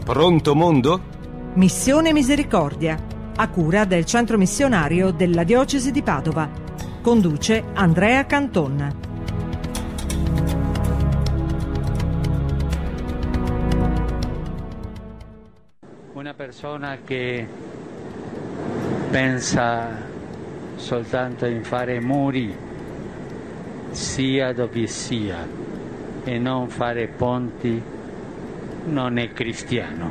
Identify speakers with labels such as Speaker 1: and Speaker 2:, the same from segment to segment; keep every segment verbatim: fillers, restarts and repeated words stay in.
Speaker 1: Pronto mondo?
Speaker 2: Missione Misericordia, a cura del Centro Missionario della Diocesi di Padova. Conduce Andrea Canton.
Speaker 3: Una persona che pensa soltanto in fare muri, sia dove sia, e non fare ponti, non è cristiano.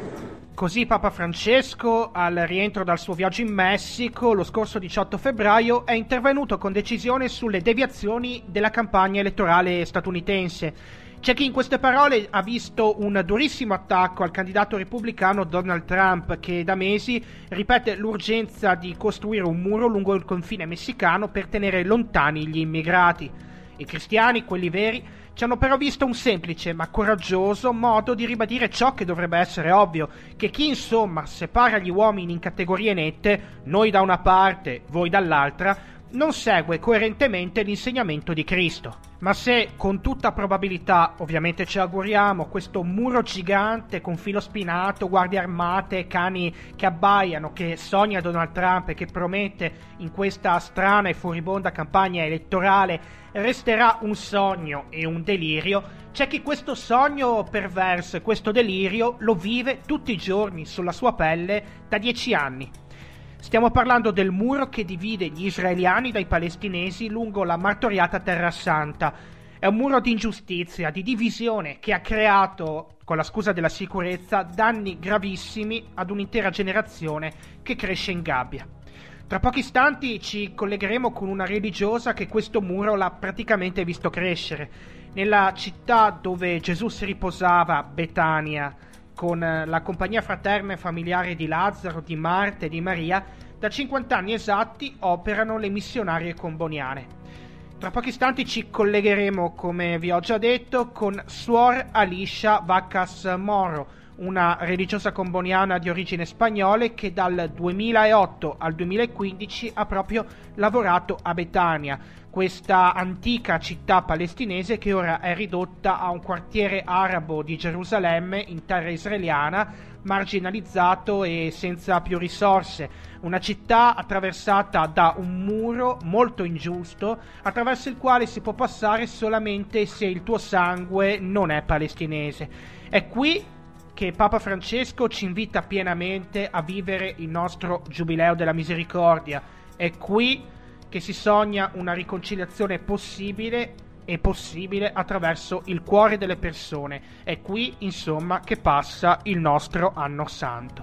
Speaker 4: Così Papa Francesco, al rientro dal suo viaggio in Messico lo scorso diciotto febbraio, è intervenuto con decisione sulle deviazioni della campagna elettorale statunitense. C'è chi in queste parole ha visto un durissimo attacco al candidato repubblicano Donald Trump, che da mesi ripete l'urgenza di costruire un muro lungo il confine messicano per tenere lontani gli immigrati. I cristiani, quelli veri, ci hanno però visto un semplice ma coraggioso modo di ribadire ciò che dovrebbe essere ovvio, che chi insomma separa gli uomini in categorie nette, noi da una parte, voi dall'altra, non segue coerentemente l'insegnamento di Cristo. Ma se, con tutta probabilità, ovviamente ci auguriamo, questo muro gigante con filo spinato, guardie armate, cani che abbaiano, che sogna Donald Trump e che promette in questa strana e furibonda campagna elettorale, resterà un sogno e un delirio, c'è chi questo sogno perverso e questo delirio lo vive tutti i giorni sulla sua pelle da dieci anni. Stiamo parlando del muro che divide gli israeliani dai palestinesi lungo la martoriata Terra Santa. È un muro di ingiustizia, di divisione, che ha creato, con la scusa della sicurezza, danni gravissimi ad un'intera generazione che cresce in gabbia. Tra pochi istanti ci collegheremo con una religiosa che questo muro l'ha praticamente visto crescere. Nella città dove Gesù si riposava, Betania, con la compagnia fraterna e familiare di Lazzaro, di Marta e di Maria, da cinquanta anni esatti operano le missionarie comboniane. Tra pochi istanti ci collegheremo, come vi ho già detto, con Suor Alicia Vacas Moro, una religiosa comboniana di origine spagnole che dal duemilaotto al duemilaquindici ha proprio lavorato a Betania, questa antica città palestinese che ora è ridotta a un quartiere arabo di Gerusalemme in terra israeliana, marginalizzato e senza più risorse, una città attraversata da un muro molto ingiusto attraverso il quale si può passare solamente se il tuo sangue non è palestinese. È qui che Papa Francesco ci invita pienamente a vivere il nostro Giubileo della Misericordia. È qui che si sogna una riconciliazione possibile e possibile attraverso il cuore delle persone. È qui, insomma, che passa il nostro Anno Santo.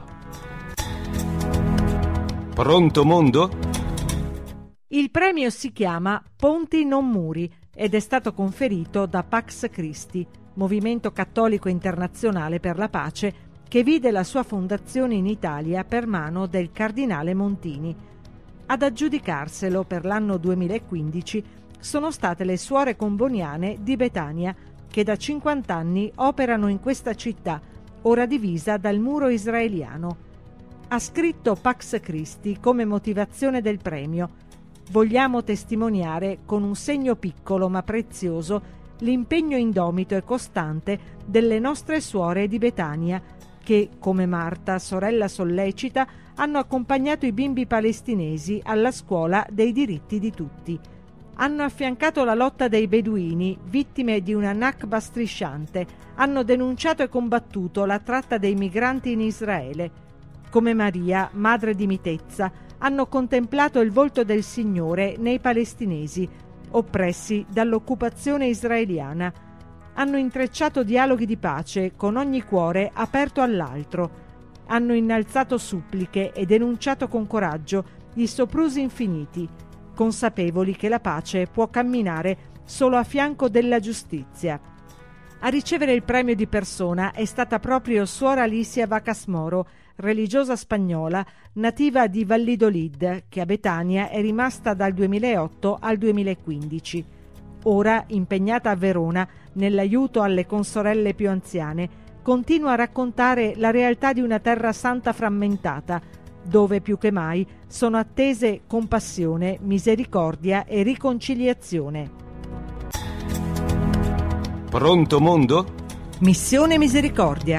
Speaker 1: Pronto mondo?
Speaker 2: Il premio si chiama Ponti non muri ed è stato conferito da Pax Christi, Movimento Cattolico Internazionale per la Pace, che vide la sua fondazione in Italia per mano del Cardinale Montini. Ad aggiudicarselo per l'anno duemilaquindici sono state le suore comboniane di Betania, che da cinquanta anni operano in questa città, ora divisa dal muro israeliano. Ha scritto Pax Christi come motivazione del premio: vogliamo testimoniare con un segno piccolo ma prezioso l'impegno indomito e costante delle nostre suore di Betania, che, come Marta, sorella sollecita, hanno accompagnato i bimbi palestinesi alla scuola dei diritti di tutti. Hanno affiancato la lotta dei beduini, vittime di una Nakba strisciante, hanno denunciato e combattuto la tratta dei migranti in Israele. Come Maria, madre di mitezza, hanno contemplato il volto del Signore nei palestinesi, oppressi dall'occupazione israeliana. Hanno intrecciato dialoghi di pace con ogni cuore aperto all'altro. Hanno innalzato suppliche e denunciato con coraggio gli soprusi infiniti, consapevoli che la pace può camminare solo a fianco della giustizia. A ricevere il premio di persona è stata proprio Suor Alicia Vacas Moro, religiosa spagnola nativa di Valladolid, che a Betania è rimasta dal duemilaotto al duemilaquindici. Ora, impegnata a Verona nell'aiuto alle consorelle più anziane, continua a raccontare la realtà di una terra santa frammentata, dove più che mai sono attese compassione, misericordia e riconciliazione.
Speaker 1: Pronto mondo?
Speaker 2: Missione Misericordia,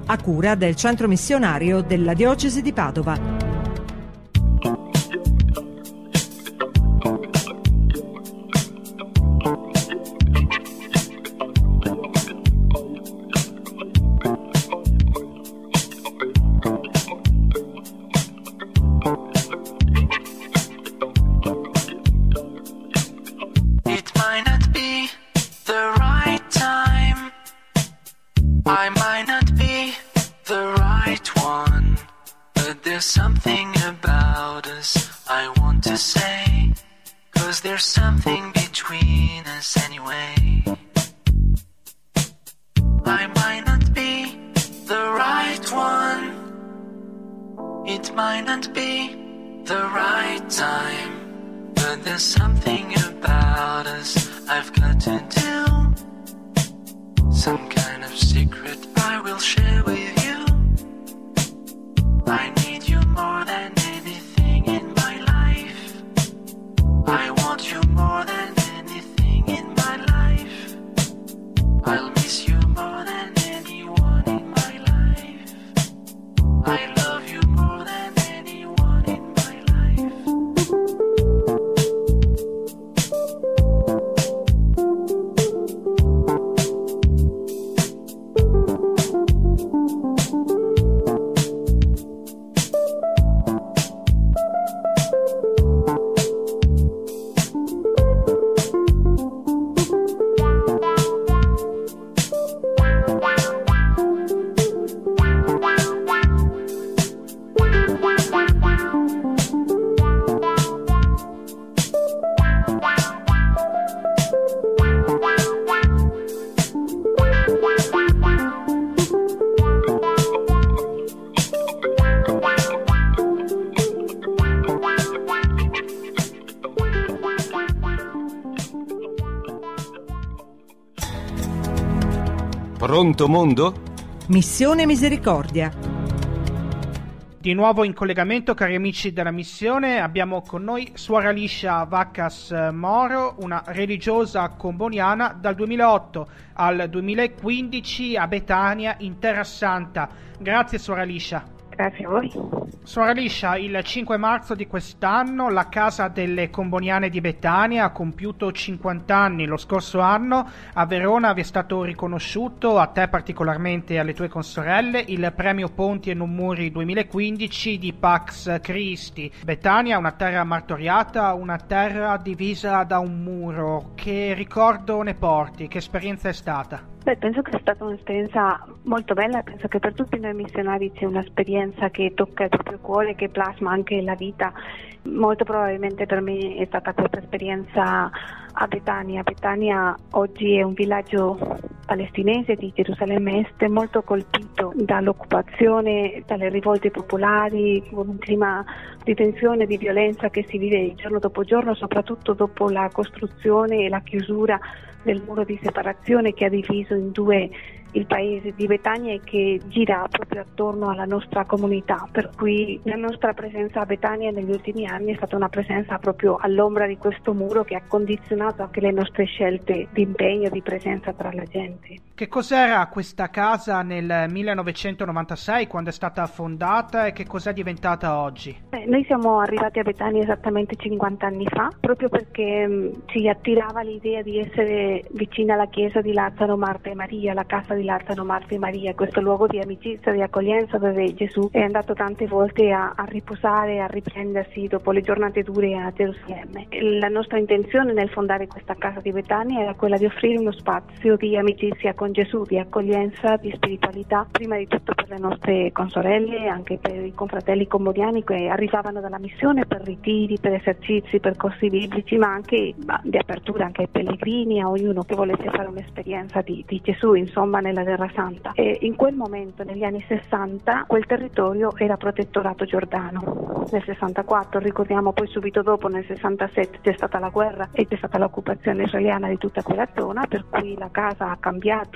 Speaker 2: a cura del centro missionario della diocesi di Padova.
Speaker 5: I might not be the right one, but there's something about us I want to say, 'cause there's something between us anyway. I might not be the right one, it might not be the right time, but there's something about us I've got to do, some kind of secret I will share with you. I need you more than anything in my life. I want you more than anything in my life. I'll miss you more than anyone in my life. I love you more than anyone in my life.
Speaker 1: Pronto mondo?
Speaker 2: Missione Misericordia.
Speaker 4: Di nuovo in collegamento, cari amici della missione, abbiamo con noi Suor Alicia Vaccas Moro, una religiosa comboniana dal duemilaotto al duemilaquindici a Betania in Terra Santa. Grazie Suor Alicia.
Speaker 6: Grazie a voi.
Speaker 4: Suor Alicia, il cinque marzo di quest'anno la Casa delle Comboniane di Betania ha compiuto cinquanta anni. Lo scorso anno a Verona vi è stato riconosciuto, a te particolarmente e alle tue consorelle, il premio Ponti e Non Muri duemilaquindici di Pax Christi. Betania è una terra martoriata, una terra divisa da un muro. Che ricordo ne porti? Che esperienza è stata?
Speaker 6: Beh, penso che sia stata un'esperienza molto bella, penso che per tutti noi missionari c'è un'esperienza che tocca il proprio cuore, che plasma anche la vita. Molto probabilmente per me è stata questa esperienza a Betania. Betania oggi è un villaggio palestinese di Gerusalemme Est molto colpito dall'occupazione, dalle rivolte popolari, con un clima di tensione e di violenza che si vive giorno dopo giorno, soprattutto dopo la costruzione e la chiusura del muro di separazione che ha diviso in due il paese di Betania e che gira proprio attorno alla nostra comunità, per cui la nostra presenza a Betania negli ultimi anni è stata una presenza proprio all'ombra di questo muro che ha condizionato anche le nostre scelte di impegno, di presenza tra la gente.
Speaker 4: Che cos'era questa casa nel millenovecentonovantasei quando è stata fondata e che cos'è diventata oggi?
Speaker 6: Eh, noi siamo arrivati a Betania esattamente cinquanta anni fa, proprio perché mh, ci attirava l'idea di essere vicina alla chiesa di Lazzaro, Marta e Maria, la casa di Lazzaro, Marta e Maria, questo luogo di amicizia, di accoglienza dove Gesù è andato tante volte a, a riposare, a riprendersi dopo le giornate dure a Gerusalemme. La nostra intenzione nel fondare questa casa di Betania era quella di offrire uno spazio di amicizia con Gesù, di accoglienza, di spiritualità, prima di tutto per le nostre consorelle, anche per i confratelli comboniani che arrivavano dalla missione per ritiri, per esercizi, per corsi biblici, ma anche ma, di apertura anche ai pellegrini, a ognuno che volesse fare un'esperienza di, di Gesù, insomma, nella Terra Santa. E in quel momento, negli anni sessanta, quel territorio era protettorato giordano. Nel sessantaquattro, ricordiamo, poi subito dopo, nel sessantasette, c'è stata la guerra e c'è stata l'occupazione israeliana di tutta quella zona, per cui la casa ha cambiato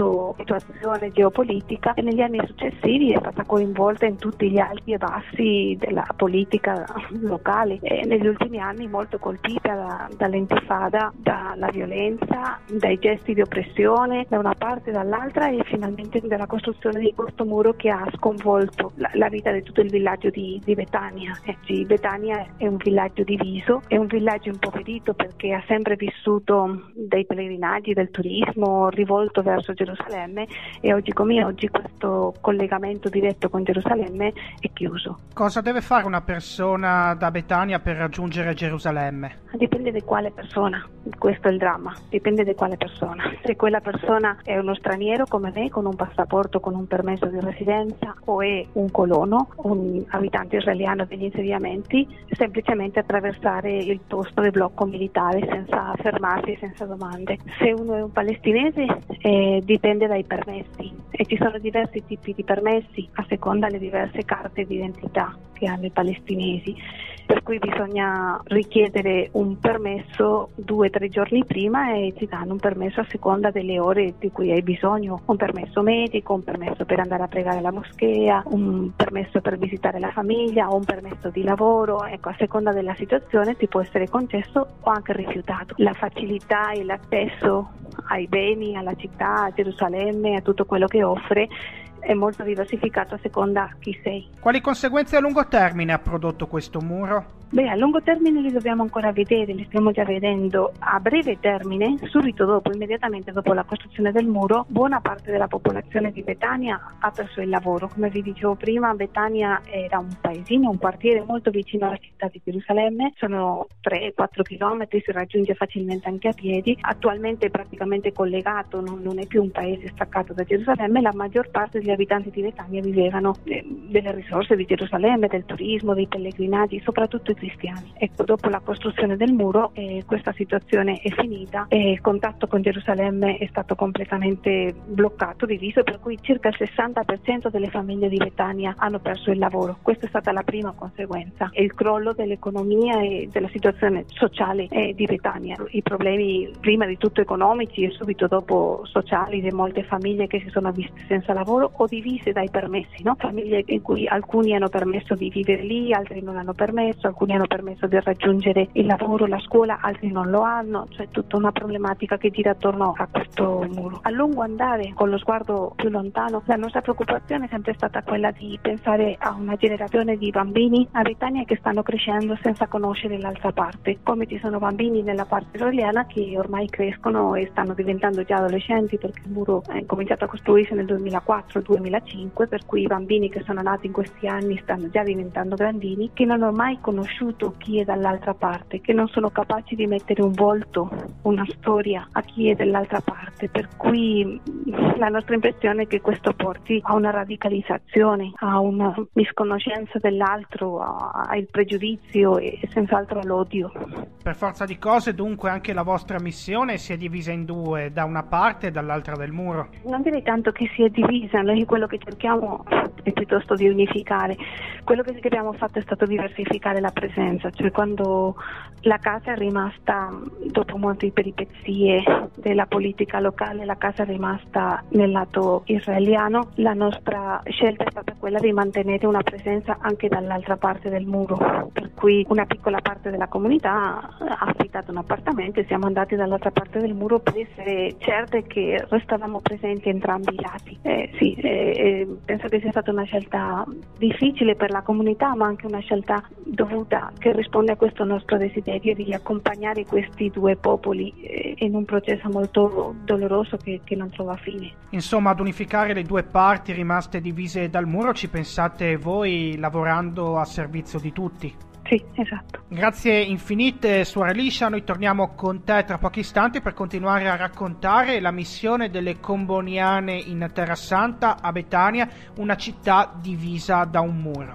Speaker 6: avuto situazione geopolitica e negli anni successivi è stata coinvolta in tutti gli alti e bassi della politica locale e negli ultimi anni molto colpita da, dall'intifada, dalla violenza, dai gesti di oppressione da una parte e dall'altra e finalmente dalla costruzione di questo muro che ha sconvolto la, la vita di tutto il villaggio di, di Betania. Eh, sì, Betania è un villaggio diviso, è un villaggio impoverito perché ha sempre vissuto dei pellegrinaggi, del turismo rivolto verso Gerusalemme e oggi come oggi questo collegamento diretto con Gerusalemme è chiuso.
Speaker 4: Cosa deve fare una persona da Betania per raggiungere Gerusalemme?
Speaker 6: Dipende di quale persona, questo è il dramma, dipende di quale persona. Se quella persona è uno straniero come me, con un passaporto, con un permesso di residenza, o è un colono, un abitante israeliano degli insediamenti, semplicemente attraversare il posto di blocco militare senza fermarsi, senza domande. Se uno è un palestinese eh, dipende dai permessi e ci sono diversi tipi di permessi a seconda delle diverse carte di identità che hanno i palestinesi, per cui bisogna richiedere un permesso due o tre giorni prima e ti danno un permesso a seconda delle ore di cui hai bisogno, un permesso medico, un permesso per andare a pregare alla moschea, un permesso per visitare la famiglia o un permesso di lavoro. Ecco, a seconda della situazione ti può essere concesso o anche rifiutato. La facilità e l'accesso ai beni, alla città, a Gerusalemme, a tutto quello che offre è molto diversificato a seconda chi sei.
Speaker 4: Quali conseguenze a lungo termine ha prodotto questo muro?
Speaker 6: Beh, a lungo termine li dobbiamo ancora vedere, li stiamo già vedendo. A breve termine, subito dopo, immediatamente dopo la costruzione del muro, buona parte della popolazione di Betania ha perso il lavoro. Come vi dicevo prima, Betania era un paesino, un quartiere molto vicino alla città di Gerusalemme, sono tre quattro chilometri, si raggiunge facilmente anche a piedi. Attualmente è praticamente collegato, non, non è più un paese staccato da Gerusalemme. La maggior parte degli abitanti di Betania vivevano eh, delle risorse di Gerusalemme, del turismo, dei pellegrinaggi, soprattutto i cristiani. Ecco, dopo la costruzione del muro eh, questa situazione è finita e il contatto con Gerusalemme è stato completamente bloccato, diviso, per cui circa il sessanta per cento delle famiglie di Betania hanno perso il lavoro. Questa è stata la prima conseguenza, è il crollo dell'economia e della situazione sociale eh, di Betania. I problemi prima di tutto economici e subito dopo sociali di molte famiglie che si sono viste senza lavoro o divise dai permessi, no? Famiglie in cui alcuni hanno permesso di vivere lì, altri non hanno permesso, alcuni hanno permesso di raggiungere il lavoro, la scuola, altri non lo hanno, cioè tutta una problematica che gira attorno a questo muro. A lungo andare, con lo sguardo più lontano, la nostra preoccupazione è sempre stata quella di pensare a una generazione di bambini a Betania che stanno crescendo senza conoscere l'altra parte, come ci sono bambini nella parte israeliana che ormai crescono e stanno diventando già adolescenti, perché il muro è cominciato a costruirsi nel duemilaquattro duemilacinque, per cui i bambini che sono nati in questi anni stanno già diventando grandini, che non hanno mai conosciuto chi è dall'altra parte, che non sono capaci di mettere un volto, una storia a chi è dall'altra parte, per cui la nostra impressione è che questo porti a una radicalizzazione, a una misconoscenza dell'altro, al pregiudizio e senz'altro all'odio.
Speaker 4: Per forza di cose, dunque, anche la vostra missione si è divisa in due, da una parte e dall'altra del muro.
Speaker 6: Non direi tanto che si è divisa, noi quello che cerchiamo è piuttosto di unificare. Quello che abbiamo fatto è stato diversificare la presenza, cioè quando la casa è rimasta, dopo molte peripezie della politica locale, la casa è rimasta nel lato israeliano, la nostra scelta è stata quella di mantenere una presenza anche dall'altra parte del muro, per cui una piccola parte della comunità ha affittato un appartamento e siamo andati dall'altra parte del muro per essere certe che restavamo presenti entrambi i lati. Eh, sì, eh, penso che sia stata una scelta difficile per la comunità, ma anche una scelta dovuta, che risponde a questo nostro desiderio di accompagnare questi due popoli eh, in un processo molto doloroso che, che non trova fine.
Speaker 4: Insomma, ad unificare le due parti rimaste divise dal muro ci pensate voi, lavorando a servizio di tutti?
Speaker 6: Sì, esatto.
Speaker 4: Grazie infinite, suora Elisha. Noi torniamo con te tra pochi istanti per continuare a raccontare la missione delle Comboniane in Terra Santa a Betania, una città divisa da un muro.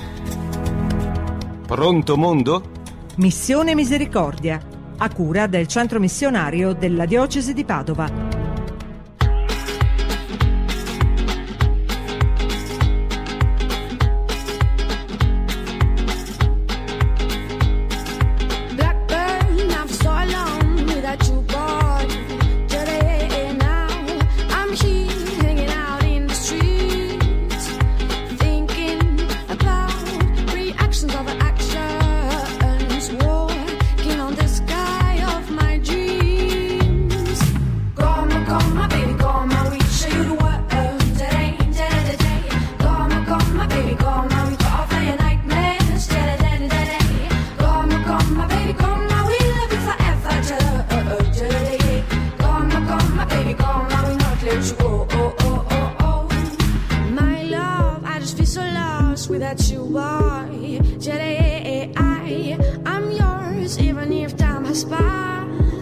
Speaker 1: Pronto mondo?
Speaker 2: Missione Misericordia, a cura del centro missionario della diocesi di Padova.
Speaker 7: I'm here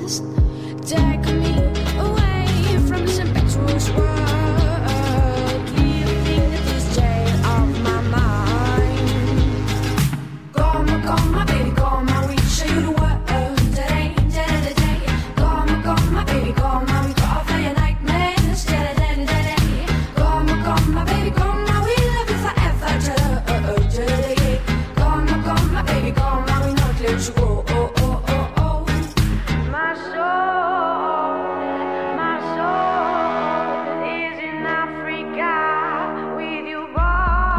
Speaker 7: past. Take me away from this impetuous world, leaving this jail of my mind. Come, come, my baby, come, I will show you the world. Today, today, today. Come, come, my baby, come, I will go for your nightmares. Today, today, today. Come, come, my baby, come, I will love you forever. Today, today. Come, come, my baby, come, I will not let you go. Oh, oh, oh, oh. My soul, my soul is in Africa with you, boy.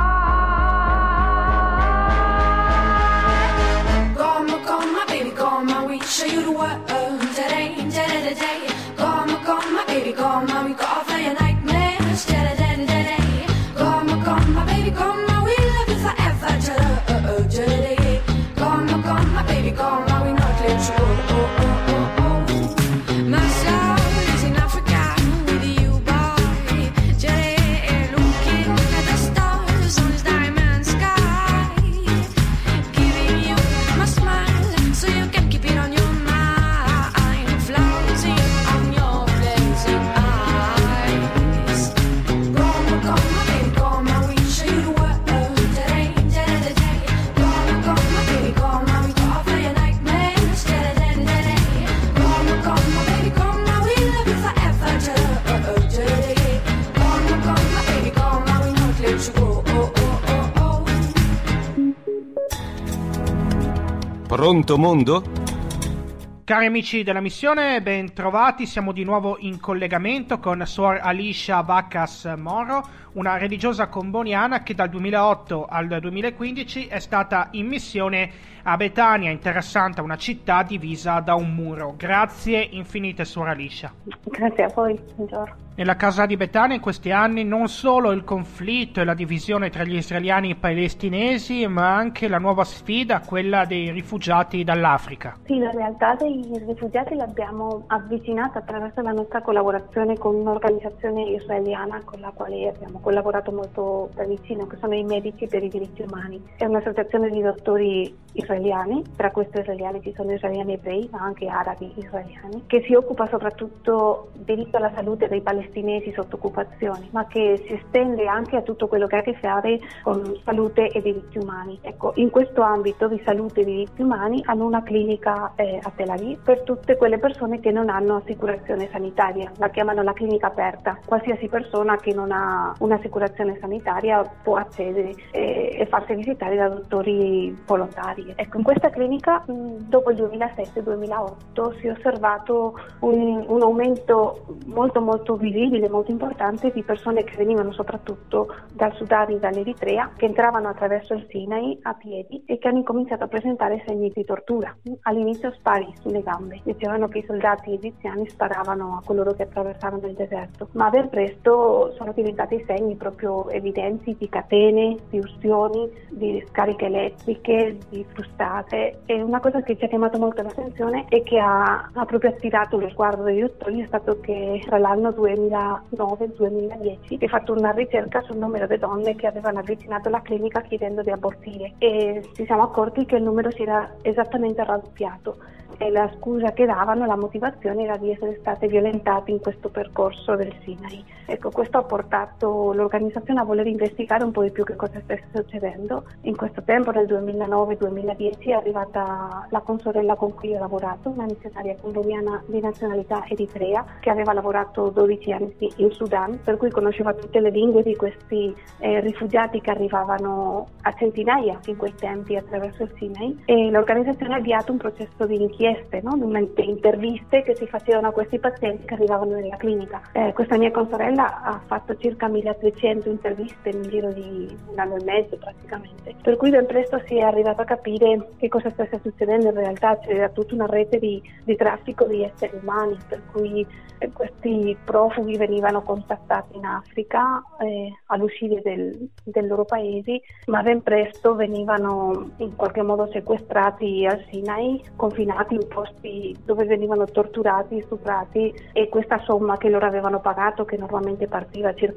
Speaker 7: Come, come, my baby, come, I will show you the world. Today, today, today. Come, come, my baby, come, I will go for your nightmares. Today, today, today. Come, come, my baby, come, I will love you forever. Today, today. Come, come, my baby, come, I will not let you go. Oh, oh, oh, oh. My soul is in Africa with you, boy. Today, looking at the stars on this diamond sky, giving you my smile so you can keep it on your mind, floating on your blazing eyes. Come, come, my baby, come, I will show you the world. Today, today, today. Come, come, my baby, come, I will go for your nightmares. Today, today, today. Come, come, my baby, come, I will love you forever. Today, today. Come, come, my baby, come, I will not let you go. Oh, oh, oh, oh.
Speaker 1: Pronto mondo?
Speaker 4: Cari amici della missione, ben trovati, siamo di nuovo in collegamento con Suor Alicia Vacas Moro, una religiosa comboniana che dal duemilaotto al duemilaquindici è stata in missione a Betania, in Terra Santa, una città divisa da un muro. Grazie infinite, Suor Alicia.
Speaker 6: Grazie a voi, buongiorno.
Speaker 4: Nella casa di Betania in questi anni non solo il conflitto e la divisione tra gli israeliani e i palestinesi, ma anche la nuova sfida, quella dei rifugiati dall'Africa.
Speaker 6: Sì, la realtà dei rifugiati l'abbiamo avvicinata attraverso la nostra collaborazione con un'organizzazione israeliana con la quale abbiamo collaborato molto da vicino, che sono i Medici per i Diritti Umani. È un'associazione di dottori israeliani, tra questi israeliani ci sono israeliani ebrei, ma anche arabi israeliani, che si occupa soprattutto del diritto alla salute dei palestinesi sotto occupazione, ma che si estende anche a tutto quello che ha a che fare con salute e diritti umani. Ecco, in questo ambito di salute e diritti umani hanno una clinica eh, a Tel Aviv per tutte quelle persone che non hanno assicurazione sanitaria, la chiamano la clinica aperta. Qualsiasi persona che non ha un'assicurazione sanitaria può accedere eh, e farsi visitare da dottori volontari. Ecco, in questa clinica mh, dopo il duemilasette duemilaotto si è osservato un, un aumento molto molto visibile, molto importante di persone che venivano soprattutto dal Sudan e dall'Eritrea, che entravano attraverso il Sinai a piedi e che hanno incominciato a presentare segni di tortura. All'inizio spari sulle gambe, dicevano che i soldati egiziani sparavano a coloro che attraversavano il deserto, ma ben presto sono diventati segni proprio evidenti di catene, di ustioni, di scariche elettriche, di frustate. E una cosa che ci ha chiamato molto l'attenzione e che ha, ha proprio attirato lo sguardo dei dottori è stato che tra l'anno duemilanove duemiladieci si è fatto una ricerca sul numero di donne che avevano avvicinato la clinica chiedendo di abortire, e ci siamo accorti che il numero si era esattamente raddoppiato, e la scusa che davano, la motivazione era di essere state violentate in questo percorso del Sinai. Ecco, questo ha portato l'organizzazione a voler investigare un po' di più che cosa stesse succedendo. In questo tempo, nel duemilanove duemiladieci, è arrivata la consorella con cui ho lavorato, una missionaria colombiana di nazionalità eritrea, che aveva lavorato dodici anni in Sudan, per cui conosceva tutte le lingue di questi eh, rifugiati che arrivavano a centinaia in quei tempi attraverso il Sinai, e l'organizzazione ha avviato un processo di inchieste, no? interviste che si facevano a questi pazienti che arrivavano nella clinica. Eh, questa mia consorella ha fatto circa milletrecento interviste nel giro di un anno e mezzo praticamente, per cui ben presto si è arrivato a capire che cosa stesse succedendo. In realtà c'era tutta una rete di, di traffico di esseri umani, per cui eh, questi profughi venivano contattati in Africa eh, all'uscita del, dei loro paesi, ma ben presto venivano in qualche modo sequestrati al Sinai, confinati in posti dove venivano torturati, stuprati, e questa somma che loro avevano pagato, che normalmente partiva circa duemila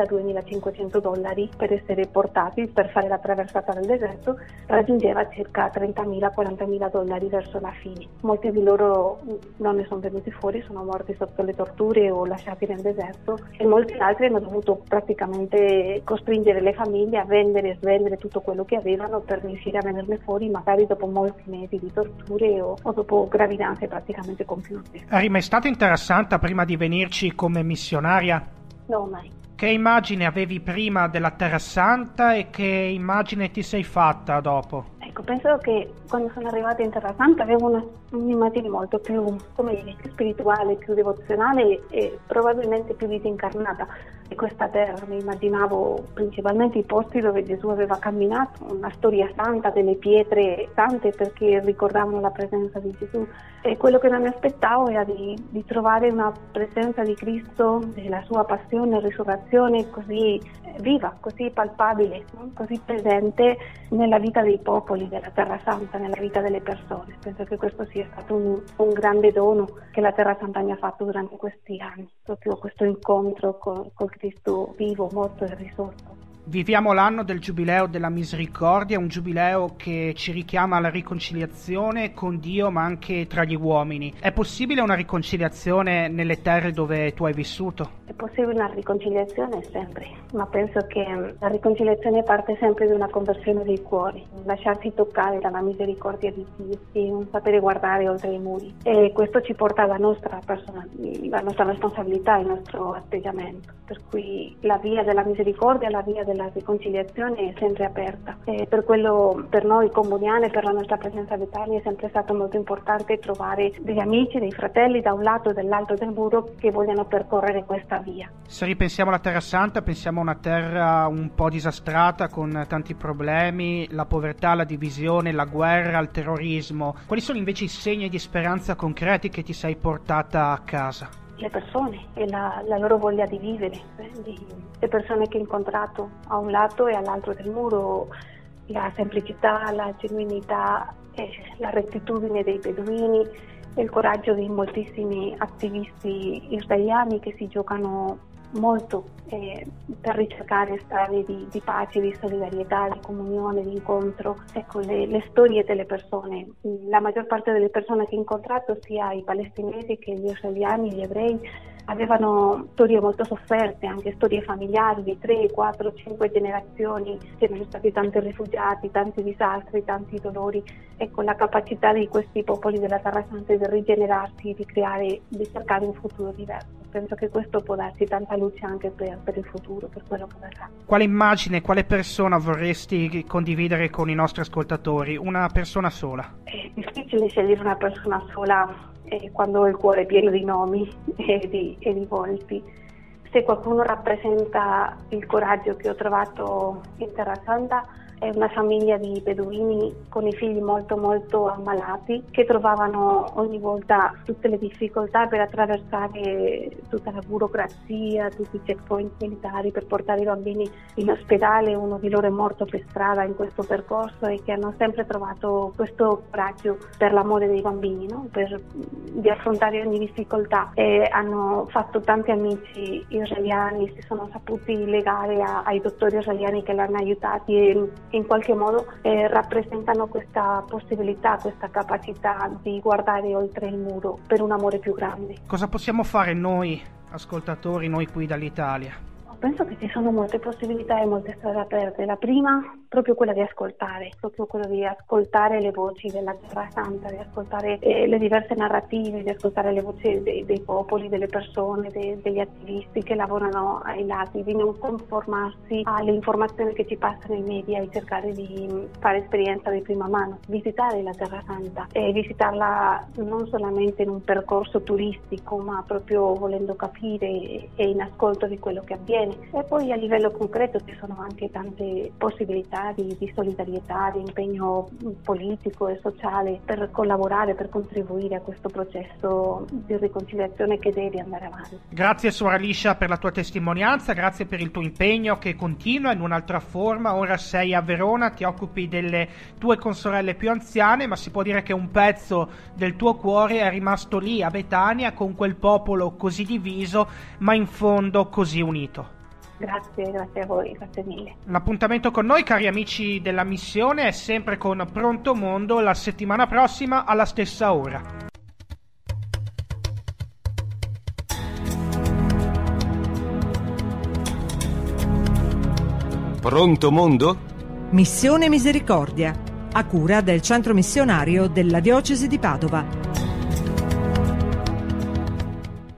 Speaker 6: duemila-duemilacinquecento dollari per essere portati, per fare la traversata del deserto, raggiungeva circa trentamila-quarantamila dollari verso la fine. Molti di loro non ne sono venuti fuori, sono morti sotto le torture o lasciati nel deserto, e molti altri hanno dovuto praticamente costringere le famiglie a vendere e svendere tutto quello che avevano per riuscire a venirne fuori, magari dopo molti mesi di torture o, o dopo gravidanze praticamente compiute.
Speaker 4: Eri mai stata in Terra Santa prima di venirci come missionaria?
Speaker 6: No, mai.
Speaker 4: Che immagine avevi prima della Terra Santa e che immagine ti sei fatta dopo?
Speaker 6: Ecco, penso che quando sono arrivata in Terra Santa avevo una, un'immagine molto più, come dire, più spirituale, più devozionale e probabilmente più disincarnata di questa terra. Mi immaginavo principalmente i posti dove Gesù aveva camminato, una storia santa, delle pietre sante perché ricordavano la presenza di Gesù, e quello che non mi aspettavo era di, di trovare una presenza di Cristo, della sua passione e risurrezione così viva, così palpabile, no? Così presente nella vita dei popoli della Terra Santa, nella vita delle persone. Penso che questo sia stato un, un grande dono che la Terra Santa mi ha fatto durante questi anni, proprio questo incontro col, col Cristo vivo, morto e risorto.
Speaker 4: Viviamo l'anno del Giubileo della Misericordia, un giubileo che ci richiama alla riconciliazione con Dio ma anche tra gli uomini. È possibile una riconciliazione nelle terre dove tu hai vissuto?
Speaker 6: È possibile una riconciliazione sempre, ma penso che la riconciliazione parte sempre da una conversione dei cuori, lasciarsi toccare dalla misericordia di Dio e un sapere guardare oltre i muri. E questo ci porta alla nostra persona, la nostra responsabilità, il nostro atteggiamento. Per cui la via della misericordia, la via della riconciliazione è sempre aperta. E per quello, per noi comuniane, per la nostra presenza a Betania è sempre stato molto importante trovare degli amici, dei fratelli da un lato e dall'altro del muro che vogliano percorrere questa via.
Speaker 4: Se ripensiamo alla Terra Santa, pensiamo a una terra un po' disastrata con tanti problemi, la povertà, la divisione, la guerra, il terrorismo. Quali sono invece i segni di speranza concreti che ti sei portata a casa?
Speaker 6: Le persone e la, la loro voglia di vivere, eh, di, le persone che ho incontrato a un lato e all'altro del muro, la semplicità, la genuinità, eh, la rettitudine dei beduini e il coraggio di moltissimi attivisti israeliani che si giocano molto eh, per ricercare strade di, di pace, di solidarietà, di comunione, di incontro. Ecco, le, le storie delle persone, la maggior parte delle persone che ho incontrato, sia i palestinesi che gli israeliani, gli ebrei, avevano storie molto sofferte, anche storie familiari di tre, quattro, cinque generazioni, c'erano stati tanti rifugiati, tanti disastri, tanti dolori. Ecco, la capacità di questi popoli della Terra Santa di rigenerarsi, di creare, di cercare un futuro diverso. Penso che questo può darci tanta luce anche per, per il futuro, per quello che verrà.
Speaker 4: Quale immagine, quale persona vorresti condividere con i nostri ascoltatori? Una persona sola?
Speaker 6: È difficile scegliere una persona sola eh, quando il cuore è pieno di nomi e di, e di volti. Se qualcuno rappresenta il coraggio che ho trovato in Terra Santa, è una famiglia di beduini con i figli molto molto ammalati che trovavano ogni volta tutte le difficoltà per attraversare tutta la burocrazia, tutti i checkpoint militari per portare i bambini in ospedale. Uno di loro è morto per strada in questo percorso e che hanno sempre trovato questo coraggio per l'amore dei bambini, no? Per, di affrontare ogni difficoltà, e hanno fatto tanti amici israeliani, si sono saputi legare a, ai dottori israeliani che l'hanno aiutati e in qualche modo eh, rappresentano questa possibilità, questa capacità di guardare oltre il muro per un amore più grande.
Speaker 4: Cosa possiamo fare noi, ascoltatori, noi qui dall'Italia?
Speaker 6: Penso che ci sono molte possibilità e molte strade aperte. La prima, proprio quella di ascoltare, proprio quello di ascoltare le voci della Terra Santa, di ascoltare eh, le diverse narrative, di ascoltare le voci dei, dei popoli, delle persone, dei, degli attivisti che lavorano ai lati, di non conformarsi alle informazioni che ci passano i media e cercare di fare esperienza di prima mano, visitare la Terra Santa e visitarla non solamente in un percorso turistico, ma proprio volendo capire e in ascolto di quello che avviene. E poi a livello concreto ci sono anche tante possibilità di, di solidarietà, di impegno politico e sociale per collaborare, per contribuire a questo processo di riconciliazione che deve andare avanti.
Speaker 4: Grazie Suor Alicia per la tua testimonianza, grazie per il tuo impegno che continua in un'altra forma. Ora sei a Verona, ti occupi delle tue consorelle più anziane, ma si può dire che un pezzo del tuo cuore è rimasto lì a Betania con quel popolo così diviso ma in fondo così unito.
Speaker 6: Grazie, grazie a voi, grazie mille.
Speaker 4: L'appuntamento con noi, cari amici della missione, è sempre con Pronto Mondo la settimana prossima alla stessa ora.
Speaker 1: Pronto Mondo?
Speaker 2: Missione Misericordia, a cura del Centro Missionario della Diocesi di Padova.